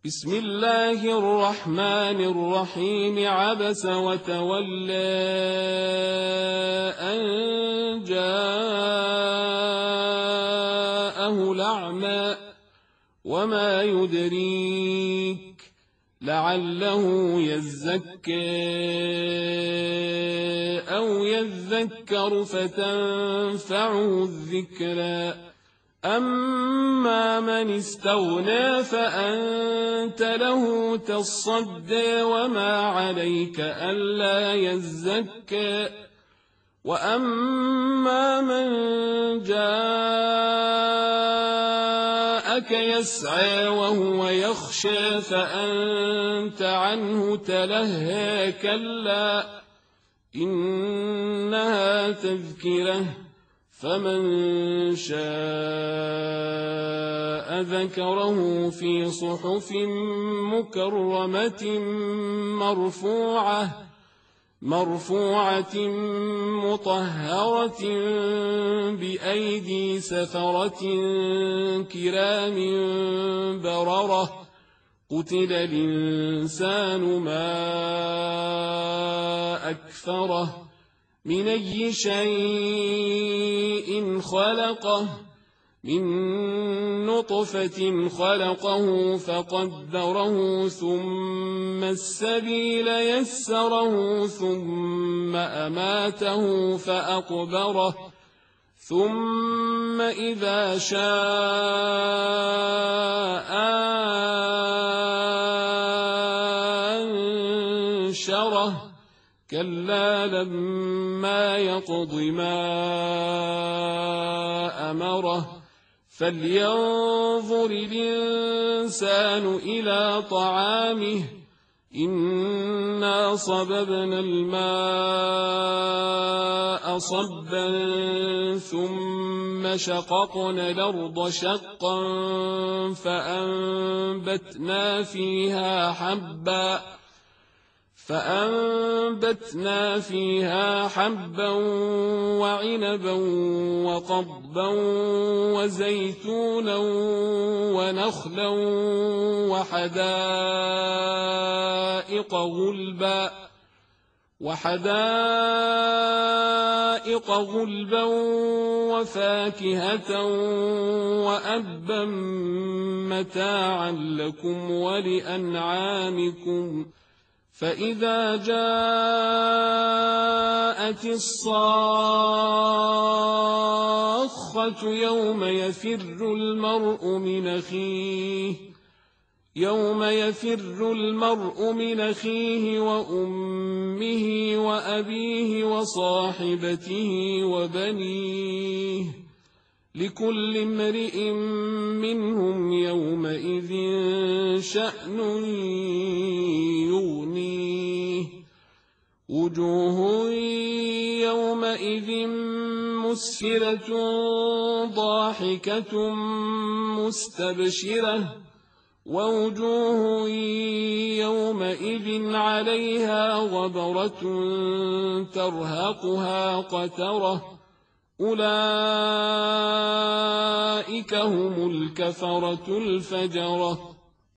بسم الله الرحمن الرحيم. عبس وتولى أن جاءه الأعمى وما يدريك لعله يزكى أو يذكر فتنفعه الذكرى. أما من استغنى فأنت له تصدى وما عليك ألا يزكى. وأما من جاءك يسعى وهو يخشى فأنت عنه تلهى. كلا إنها تذكرة فمن شاء ذكره في صحف مكرمة مرفوعة مطهرة بأيدي سفرة كرام بررة. قتل الإنسان ما أكفره من أي شيء خلقه من نطفة خلقه فقدره ثم السبيل يسره ثم أماته فأقبره ثم إذا شاء أنشره. كلا لما يقض ما أمره فلينظر الإنسان إلى طعامه إنا صببنا الماء صبا ثم شققنا الأرض شقا فأنبتنا فيها حبا وعنبا وقضبا وزيتونا ونخلا وحدائق غلبا وفاكهة وأبا متاعا لكم ولأنعامكم. فإذا جاءت الصاخة يوم يفر المرء من أخيه وأمه وأبيه وصاحبته وبنيه لكل امرئ منهم يومئذ شأن يغنيه. وجوه يومئذ مسفرة ضاحكة مستبشرة ووجوه يومئذ عليها غبرة ترهقها قترة. أولئك هم الكفرة الفجرة.